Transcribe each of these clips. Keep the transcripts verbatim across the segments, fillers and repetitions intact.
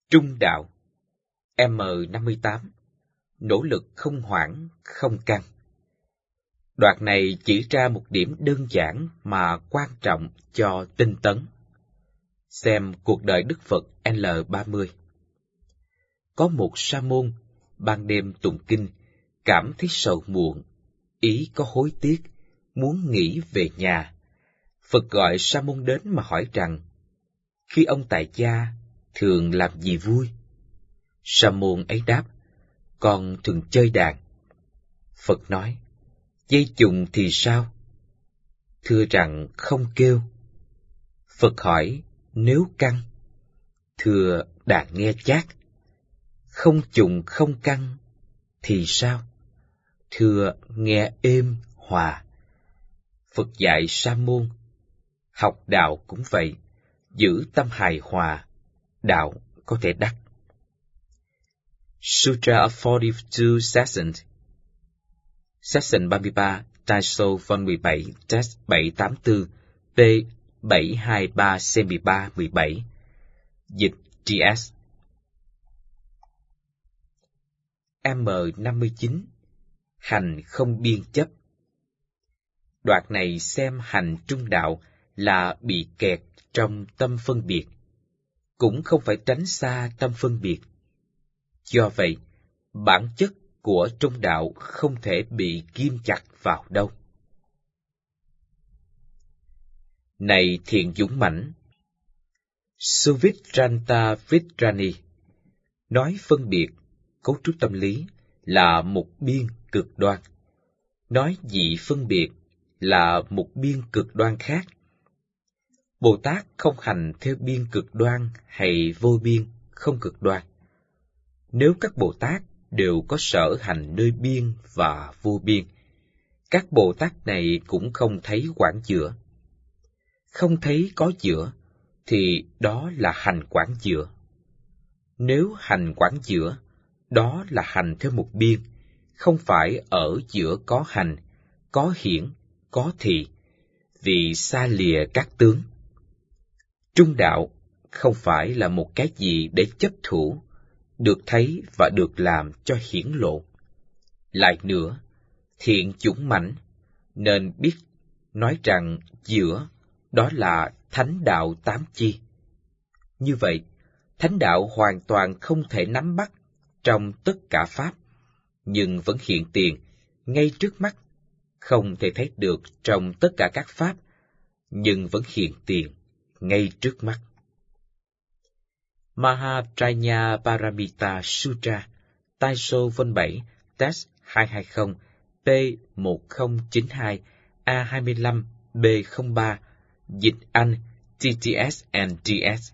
Trung đạo M năm mươi tám. Nỗ lực không hoảng, không căng. Đoạn này chỉ ra một điểm đơn giản mà quan trọng cho tinh tấn. Xem cuộc đời Đức Phật L ba mươi. Có một sa môn, ban đêm tụng kinh, cảm thấy sầu muộn, ý có hối tiếc, muốn nghỉ về nhà. Phật gọi sa môn đến mà hỏi rằng, khi ông tại gia thường làm gì vui? Sa môn ấy đáp, con thường chơi đàn. Phật nói, dây chùng thì sao? Thưa rằng không kêu. Phật hỏi, nếu căng? Thưa đàn nghe chát. Không chùng không căng thì sao? Thưa nghe êm hòa. Phật dạy sa môn, học đạo cũng vậy, giữ tâm hài hòa, đạo có thể đắc. Sutra of forty-two Sessions. Session ba mươi ba, Taisho Von mười bảy, Test bảy tám tư, P bảy hai ba C mười ba mười bảy. Dịch T S. M năm mươi chín. Hành không biên chấp. Đoạn này xem hành trung đạo là bị kẹt trong tâm phân biệt, cũng không phải tránh xa tâm phân biệt. Do vậy, bản chất của trung đạo không thể bị ghim chặt vào đâu. Này thiện dũng mãnh, Suvitranta Vitrani, nói phân biệt, cấu trúc tâm lý là một biên cực đoan, nói dị phân biệt là một biên cực đoan khác. Bồ Tát không hành theo biên cực đoan hay vô biên, không cực đoan. Nếu các Bồ Tát đều có sở hành nơi biên và vô biên, các Bồ Tát này cũng không thấy quảng giữa. Không thấy có giữa, thì đó là hành quảng giữa. Nếu hành quảng giữa, đó là hành theo một biên, không phải ở giữa có hành, có hiển, có thị, vì xa lìa các tướng. Trung đạo không phải là một cái gì để chấp thủ, được thấy và được làm cho hiển lộ. Lại nữa, thiện dũng mãnh, nên biết nói rằng giữa đó là thánh đạo tám chi. Như vậy, thánh đạo hoàn toàn không thể nắm bắt trong tất cả pháp, nhưng vẫn hiện tiền ngay trước mắt, không thể thấy được trong tất cả các pháp, nhưng vẫn hiện tiền ngay trước mắt. Mahaprajna Paramita Sutra, Taisho Von bảy, Test hai hai không, P một không chín hai, A hai mươi lăm, B không ba, dịch Anh, T T S and T S.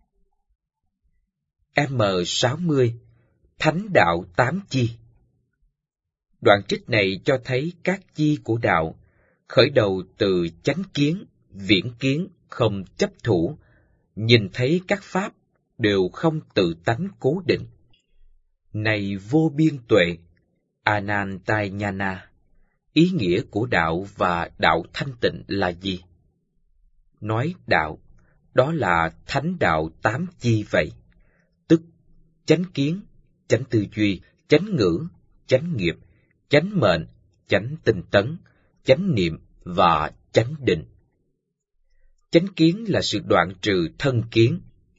M sáu mươi. Thánh đạo tám chi. Đoạn trích này cho thấy các chi của đạo, khởi đầu từ chánh kiến, viễn kiến, không chấp thủ, nhìn thấy các pháp đều không tự tánh cố định. Này vô biên tuệ, Anantayana, ý nghĩa của đạo và đạo thanh tịnh là gì? Nói đạo, đó là thánh đạo tám chi vậy, tức chánh kiến, chánh tư duy, chánh ngữ, chánh nghiệp, chánh mệnh, chánh tinh tấn, chánh niệm và chánh định. Chánh kiến là sự đoạn trừ thân kiến,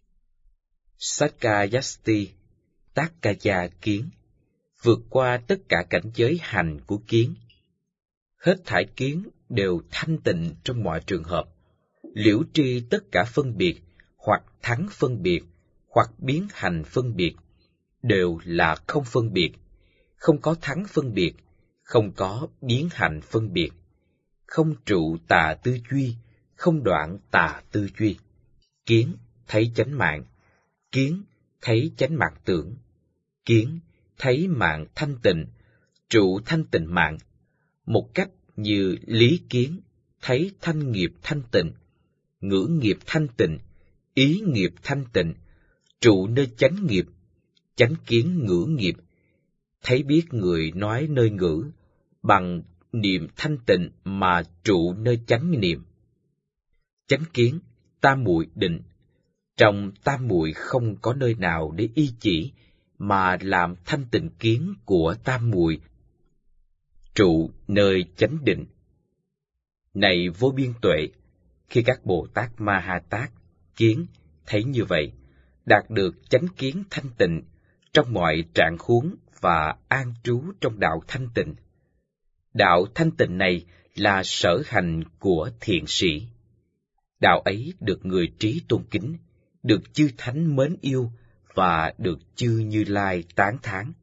Sakkayasti, Takkaya kiến, vượt qua tất cả cảnh giới hành của kiến. Hết thảy kiến đều thanh tịnh trong mọi trường hợp, liễu tri tất cả phân biệt, hoặc thắng phân biệt, hoặc biến hành phân biệt, đều là không phân biệt, không có thắng phân biệt, không có biến hành phân biệt, không trụ tà tư duy, không đoạn tà tư duy. Kiến thấy chánh mạng, kiến thấy chánh mạng tưởng, kiến thấy mạng thanh tịnh, trụ thanh tịnh mạng, một cách như lý kiến thấy thanh nghiệp thanh tịnh, ngữ nghiệp thanh tịnh, ý nghiệp thanh tịnh, trụ nơi chánh nghiệp, chánh kiến ngữ nghiệp, thấy biết người nói nơi ngữ, bằng niệm thanh tịnh mà trụ nơi chánh niệm. Chánh kiến, tam muội định, Trong tam muội không có nơi nào để y chỉ, mà làm thanh tịnh kiến của tam muội trụ nơi chánh định. Này vô biên tuệ, khi các Bồ Tát Ma Ha Tát kiến thấy như vậy, đạt được chánh kiến thanh tịnh trong mọi trạng huống và an trú trong đạo thanh tịnh. Đạo thanh tịnh này là sở hành của thiện sĩ. Đạo ấy được người trí tôn kính, được chư thánh mến yêu và được chư Như Lai tán thán.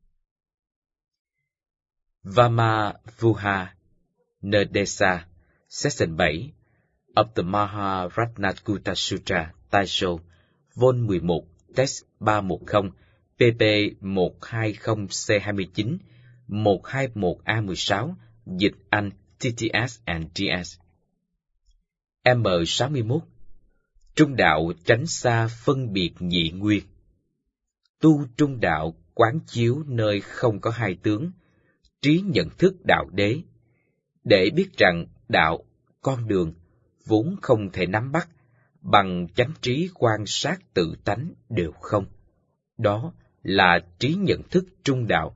Vama-vuha Nerdesa, Section bảy of the Maharatnakuta Sutra, Taisho, Vol mười một, Text ba trăm mười, pp một trăm hai mươi C hai mươi chín, một trăm hai mươi mốt A mười sáu, dịch Anh T T S and G S. M sáu mươi mốt. Trung đạo tránh xa phân biệt nhị nguyên. Tu trung đạo quán chiếu nơi không có hai tướng, trí nhận thức đạo đế, để biết rằng đạo, con đường, vốn không thể nắm bắt, bằng chánh trí quan sát tự tánh đều không. Đó là trí nhận thức trung đạo.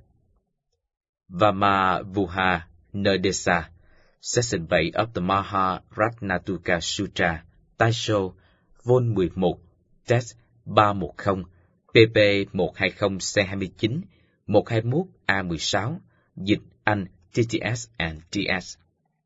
Vama-vuha Nerdesa, Section bảy of the Maharatnatuka Sutra, Taisho, Vol mười một, Text ba trăm mười, pp một trăm hai mươi C hai mươi chín, một trăm hai mươi mốt A mười sáu, dịch Anh T T S and T S.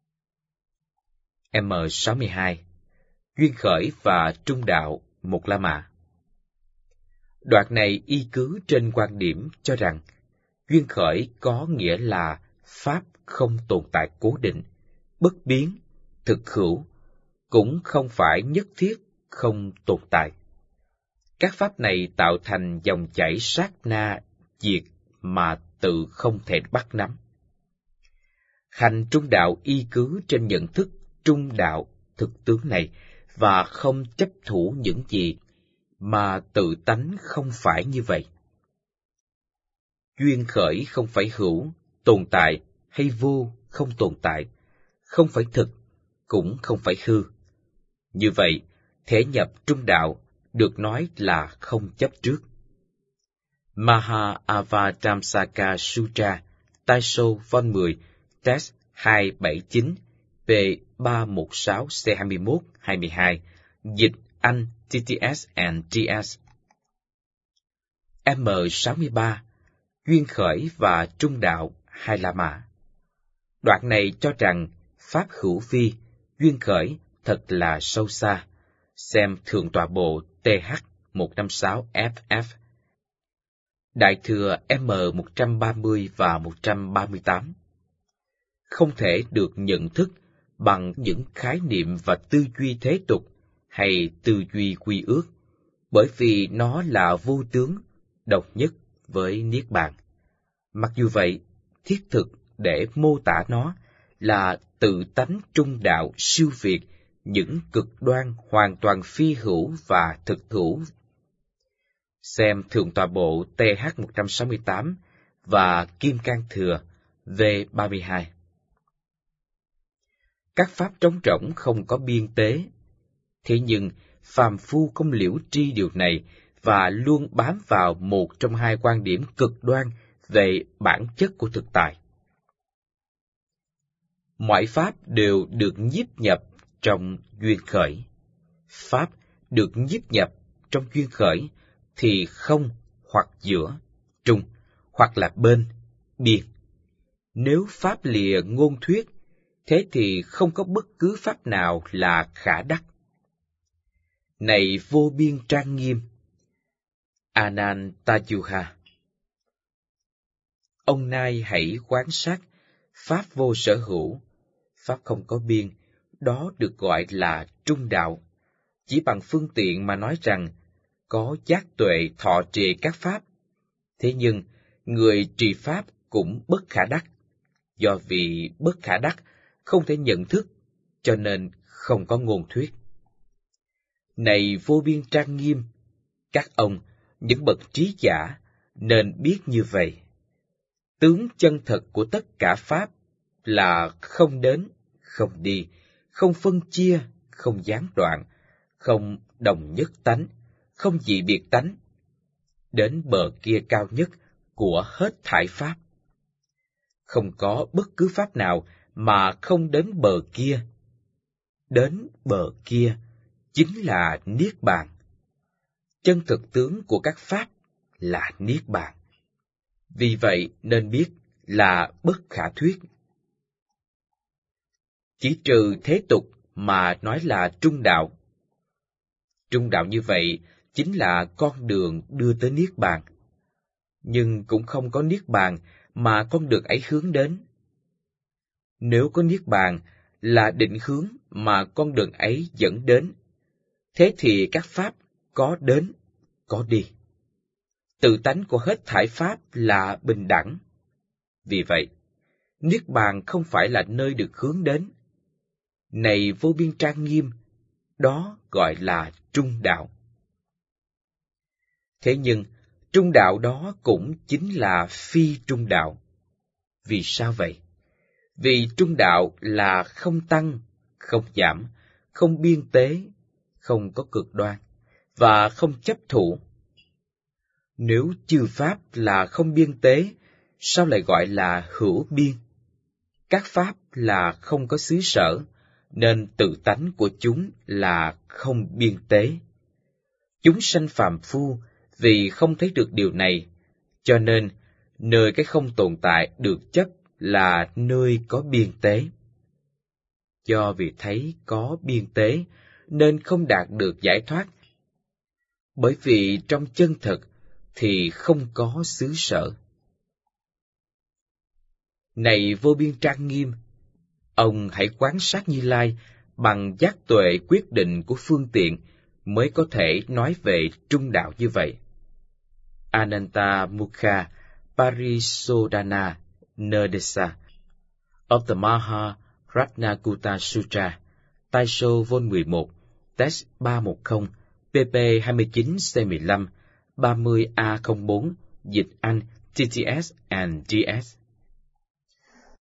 M sáu mươi hai. Duyên khởi và trung đạo một la mã. Đoạn này y cứ trên quan điểm cho rằng duyên khởi có nghĩa là pháp không tồn tại cố định, bất biến, thực hữu, cũng không phải nhất thiết không tồn tại. Các pháp này tạo thành dòng chảy sát na diệt mà tự không thể bắt nắm. Hành trung đạo y cứ trên nhận thức trung đạo thực tướng này và không chấp thủ những gì mà tự tánh không phải như vậy. Duyên khởi không phải hữu, tồn tại, hay vô, không tồn tại, không phải thực, cũng không phải hư. Như vậy, thể nhập trung đạo được nói là không chấp trước. Maha-Avatamsaka Sutra, Taisho Vol mười, Text hai trăm bảy mươi chín, p ba trăm mười sáu C hai mươi mốt hai mươi hai, dịch Anh T T S and T S. M sáu mươi ba. Duyên khởi và trung đạo hai la mã. Đoạn này cho rằng pháp hữu vi, duyên khởi thật là sâu xa. Xem Thượng tọa bộ T H một trăm năm mươi sáu F F. Đại thừa M một trăm ba mươi và một trăm ba mươi tám. Không thể được nhận thức bằng những khái niệm và tư duy thế tục hay tư duy quy ước, bởi vì nó là vô tướng, độc nhất với Niết Bàn. Mặc dù vậy, thiết thực để mô tả nó là tự tánh trung đạo siêu việt những cực đoan hoàn toàn phi hữu và thực hữu. Xem Thượng tọa bộ T H một trăm sáu mươi tám và Kim Cang Thừa V ba mươi hai. Các pháp trống rỗng không có biên tế. Thế nhưng, phàm phu không liễu tri điều này và luôn bám vào một trong hai quan điểm cực đoan về bản chất của thực tại. Mọi pháp đều được nhiếp nhập trong duyên khởi. Pháp được nhiếp nhập trong duyên khởi thì không hoặc giữa, trung, hoặc là bên, biên. Nếu pháp lìa ngôn thuyết, thế thì không có bất cứ pháp nào là khả đắc. Này vô biên trang nghiêm, Anantayuha, ông nay hãy quan sát pháp vô sở hữu, pháp không có biên, đó được gọi là trung đạo. Chỉ bằng phương tiện mà nói rằng có giác tuệ thọ trì các pháp, thế nhưng người trì pháp cũng bất khả đắc. Do vì bất khả đắc không thể nhận thức, cho nên không có ngôn thuyết. Này vô biên trang nghiêm, các ông, những bậc trí giả, nên biết như vậy. Tướng chân thật của tất cả pháp là không đến, không đi, không phân chia, không gián đoạn, không đồng nhất tánh, không dị biệt tánh, đến bờ kia cao nhất của hết thảy pháp. Không có bất cứ pháp nào mà không đến bờ kia. Đến bờ kia chính là Niết Bàn. Chân thực tướng của các pháp là Niết Bàn. Vì vậy nên biết là bất khả thuyết. Chỉ trừ thế tục mà nói là trung đạo. Trung đạo như vậy chính là con đường đưa tới Niết Bàn. Nhưng cũng không có Niết Bàn mà con đường ấy hướng đến. Nếu có Niết Bàn là định hướng mà con đường ấy dẫn đến, thế thì các pháp có đến, có đi. Tự tánh của hết thảy pháp là bình đẳng. Vì vậy, Niết Bàn không phải là nơi được hướng đến. Này vô biên trang nghiêm, đó gọi là trung đạo. Thế nhưng, trung đạo đó cũng chính là phi trung đạo. Vì sao vậy? Vì trung đạo là không tăng, không giảm, không biên tế, không có cực đoan, và không chấp thủ. Nếu chư pháp là không biên tế, sao lại gọi là hữu biên? Các pháp là không có xứ sở, nên tự tánh của chúng là không biên tế. Chúng sanh phàm phu vì không thấy được điều này, cho nên nơi cái không tồn tại được chấp là nơi có biên tế. Do vì thấy có biên tế nên không đạt được giải thoát, bởi vì trong chân thực thì không có xứ sở. Này vô biên trang nghiêm, ông hãy quan sát Như Lai bằng giác tuệ quyết định của phương tiện mới có thể nói về trung đạo như vậy. Ananta Mukha Parisodhana Nerdesa of the Maha Ratnakuta Sutra, Taisho Vol mười một, Text ba một không, pp hai mươi chín C mười lăm, ba mươi A không bốn, dịch Anh, T T S and D S.